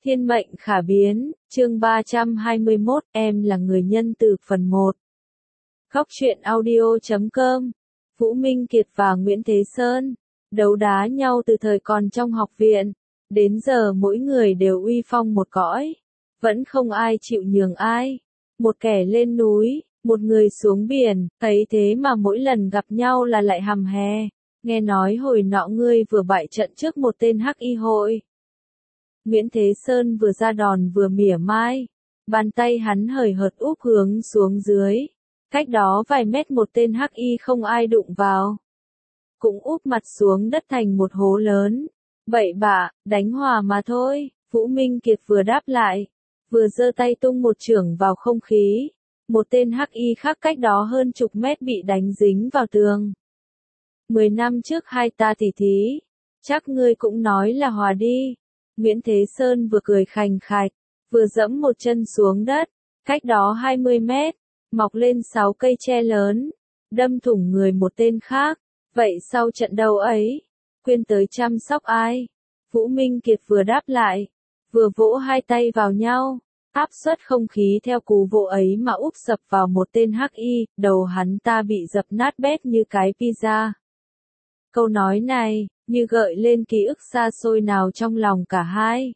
Thiên mệnh khả biến, chương 321, em là người nhân từ phần 1. Góc truyện audio.com. Vũ Minh Kiệt và Nguyễn Thế Sơn đấu đá nhau từ thời còn trong học viện, đến giờ mỗi người đều uy phong một cõi, vẫn không ai chịu nhường ai. Một kẻ lên núi, một người xuống biển, thấy thế mà mỗi lần gặp nhau là lại hầm hè. Nghe nói hồi nọ ngươi vừa bại trận trước một tên hắc y hội. Nguyễn Thế Sơn vừa ra đòn vừa mỉa mai, bàn tay hắn hời hợt úp hướng xuống dưới. Cách đó vài mét một tên hắc y không ai đụng vào, cũng úp mặt xuống đất thành một hố lớn. Bậy bạ, đánh hòa mà thôi. Vũ Minh Kiệt vừa đáp lại, vừa giơ tay tung một chưởng vào không khí. Một tên hắc y khác cách đó hơn chục mét bị đánh dính vào tường. 10 năm trước hai ta tỉ thí, chắc ngươi cũng nói là hòa đi. Nguyễn Thế Sơn vừa cười khành khạch, vừa giẫm một chân xuống đất, cách đó 20 mét, mọc lên 6 cây tre lớn, đâm thủng người một tên khác. Vậy sau trận đấu ấy, Quyên tới chăm sóc ai? Vũ Minh Kiệt vừa đáp lại, vừa vỗ hai tay vào nhau, áp suất không khí theo cú vỗ ấy mà úp sập vào một tên hắc y, đầu hắn ta bị dập nát bét như cái pizza. Câu nói này, như gợi lên ký ức xa xôi nào trong lòng cả hai.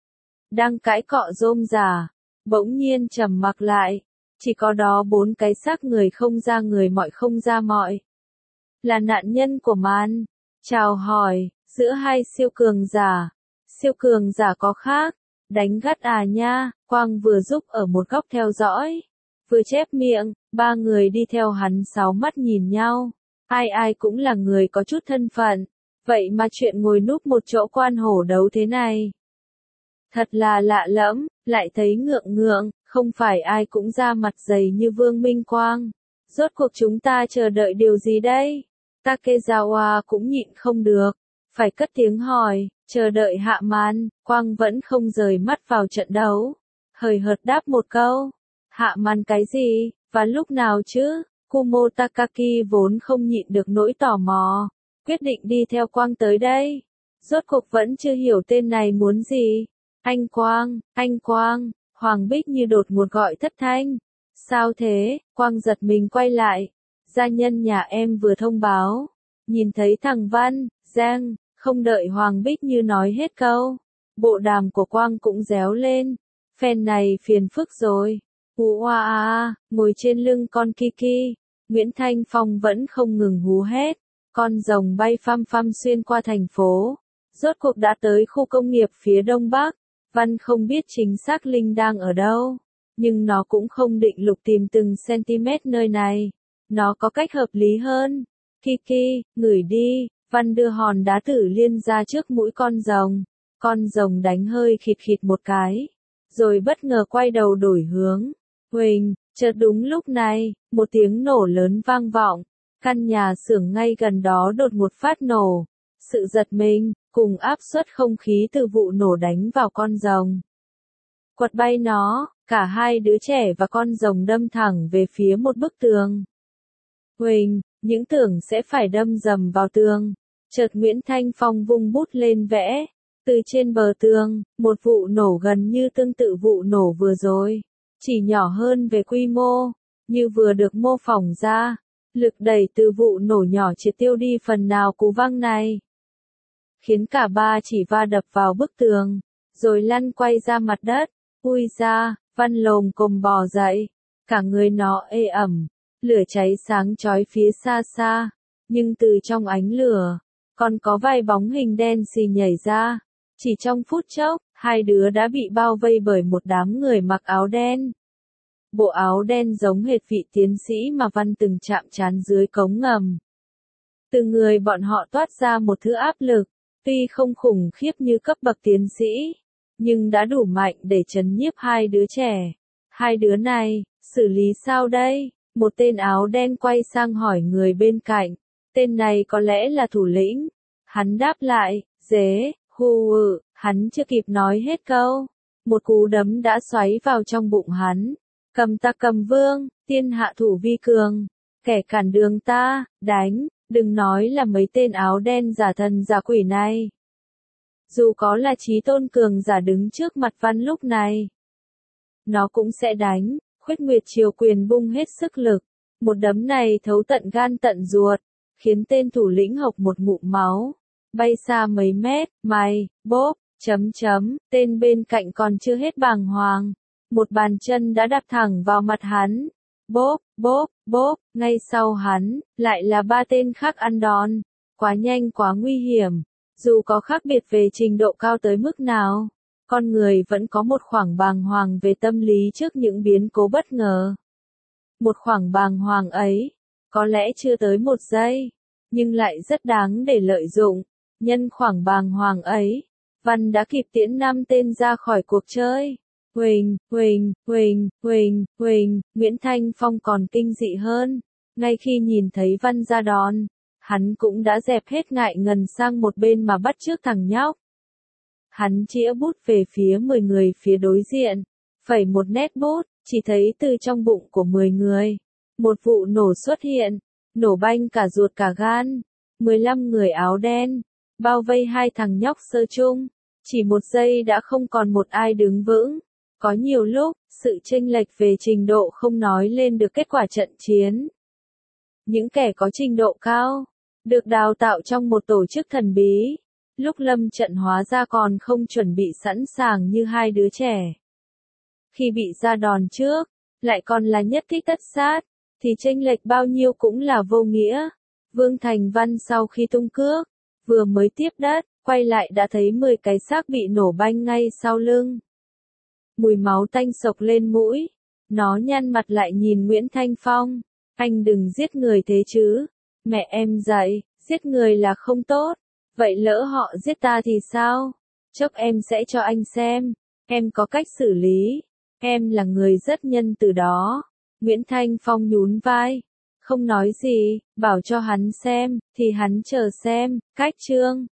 Đang cãi cọ rôm rả, bỗng nhiên trầm mặc lại, chỉ có đó 4 cái xác người không ra người mọi không ra mọi. Là nạn nhân của màn chào hỏi giữa hai siêu cường giả. Siêu cường giả có khác, đánh gắt à nha. Quang vừa giúp ở một góc theo dõi, vừa chép miệng. 3 người đi theo hắn 6 mắt nhìn nhau, ai ai cũng là người có chút thân phận, vậy mà chuyện ngồi núp một chỗ quan hổ đấu thế này thật là lạ lẫm, lại thấy ngượng ngượng. Không phải ai cũng ra mặt dày như Vương Minh Quang. Rốt cuộc chúng ta chờ đợi điều gì đây? Takezawa cũng nhịn không được, phải cất tiếng hỏi. Chờ đợi hạ màn. Quang vẫn không rời mắt vào trận đấu, hời hợt đáp một câu. Hạ màn cái gì? Và lúc nào chứ? Kumo Takaki vốn không nhịn được nỗi tò mò, quyết định đi theo Quang tới đây. Rốt cuộc vẫn chưa hiểu tên này muốn gì. Anh Quang, Hoàng Bích như đột ngột gọi thất thanh. Sao thế? Quang giật mình quay lại. Gia nhân nhà em vừa thông báo, nhìn thấy thằng Văn, Giang. Không đợi Hoàng Bích như nói hết câu, bộ đàm của Quang cũng réo lên. Phen này phiền phức rồi. Ngồi trên lưng con Kiki, Nguyễn Thanh Phong vẫn không ngừng hú hét. Con rồng bay phăm phăm xuyên qua thành phố, rốt cuộc đã tới khu công nghiệp phía đông bắc. Văn không biết chính xác Linh đang ở đâu, nhưng nó cũng không định lục tìm từng cm nơi này. Nó có cách hợp lý hơn. Kiki, ngửi đi. Văn đưa hòn đá tử liên ra trước mũi con rồng. Con rồng đánh hơi khịt khịt một cái, rồi bất ngờ quay đầu đổi hướng. Huỳnh, chợt đúng lúc này, một tiếng nổ lớn vang vọng. Căn nhà xưởng ngay gần đó đột ngột phát nổ. Sự giật mình, cùng áp suất không khí từ vụ nổ đánh vào con rồng, quật bay nó. Cả hai đứa trẻ và con rồng đâm thẳng về phía một bức tường. Huỳnh, những tưởng sẽ phải đâm dầm vào tường. Chợt Nguyễn Thanh Phong vung bút lên vẽ. Từ trên bờ tường, một vụ nổ gần như tương tự vụ nổ vừa rồi, chỉ nhỏ hơn về quy mô, như vừa được mô phỏng ra. Lực đẩy từ vụ nổ nhỏ triệt tiêu đi phần nào cú văng này, khiến cả ba chỉ va đập vào bức tường, rồi lăn quay ra mặt đất. Ui da, Văn lồm cồm bò dậy, cả người nó ê ẩm, lửa cháy sáng chói phía xa xa, nhưng từ trong ánh lửa, còn có vài bóng hình đen xì nhảy ra. Chỉ trong phút chốc, hai đứa đã bị bao vây bởi một đám người mặc áo đen. Bộ áo đen giống hệt vị tiến sĩ mà Văn từng chạm trán dưới cống ngầm. Từ người bọn họ toát ra một thứ áp lực, tuy không khủng khiếp như cấp bậc tiến sĩ, nhưng đã đủ mạnh để trấn nhiếp hai đứa trẻ. Hai đứa này, xử lý sao đây? Một tên áo đen quay sang hỏi người bên cạnh. Tên này có lẽ là thủ lĩnh. Hắn đáp lại, dế, hắn chưa kịp nói hết câu. Một cú đấm đã xoáy vào trong bụng hắn. Cầm ta cầm vương, tiên hạ thủ vi cường. Kẻ cản đường ta, đánh, đừng nói là mấy tên áo đen giả thần giả quỷ này. Dù có là chí tôn cường giả đứng trước mặt Văn lúc này, nó cũng sẽ đánh. Khuyết Nguyệt Triều Quyền bung hết sức lực, một đấm này thấu tận gan tận ruột, khiến tên thủ lĩnh hộc một ngụm máu, bay xa mấy mét. Mày, bốp, tên bên cạnh còn chưa hết bàng hoàng, một bàn chân đã đạp thẳng vào mặt hắn. Bốp, ngay sau hắn, lại là 3 tên khác ăn đòn. Quá nhanh quá nguy hiểm, dù có khác biệt về trình độ cao tới mức nào, con người vẫn có một khoảng bàng hoàng về tâm lý trước những biến cố bất ngờ. Một khoảng bàng hoàng ấy, có lẽ chưa tới 1 giây, nhưng lại rất đáng để lợi dụng. Nhân khoảng bàng hoàng ấy, Văn đã kịp tiễn 5 tên ra khỏi cuộc chơi. Huỳnh, Nguyễn Thanh Phong còn kinh dị hơn. Ngay khi nhìn thấy Văn ra đòn, hắn cũng đã dẹp hết ngại ngần sang một bên mà bắt chước thằng nhóc. Hắn chĩa bút về phía 10 người phía đối diện, phẩy một nét bút, chỉ thấy từ trong bụng của 10 người, một vụ nổ xuất hiện, nổ banh cả ruột cả gan. 15 người áo đen, bao vây 2 thằng nhóc sơ chung, chỉ 1 giây đã không còn một ai đứng vững. Có nhiều lúc, sự chênh lệch về trình độ không nói lên được kết quả trận chiến. Những kẻ có trình độ cao, được đào tạo trong một tổ chức thần bí, lúc lâm trận hóa ra còn không chuẩn bị sẵn sàng như 2 đứa trẻ. Khi bị ra đòn trước, lại còn là nhất kích tất sát, thì chênh lệch bao nhiêu cũng là vô nghĩa. Vương Thành Văn sau khi tung cước, vừa mới tiếp đất, quay lại đã thấy 10 cái xác bị nổ banh ngay sau lưng. Mùi máu tanh sộc lên mũi, nó nhăn mặt lại nhìn Nguyễn Thanh Phong. Anh đừng giết người thế chứ, mẹ em dạy, giết người là không tốt, vậy lỡ họ giết ta thì sao? Chốc em sẽ cho anh xem, em có cách xử lý, em là người rất nhân từ đó. Nguyễn Thanh Phong nhún vai, không nói gì, bảo cho hắn xem, thì hắn chờ xem. Cách chương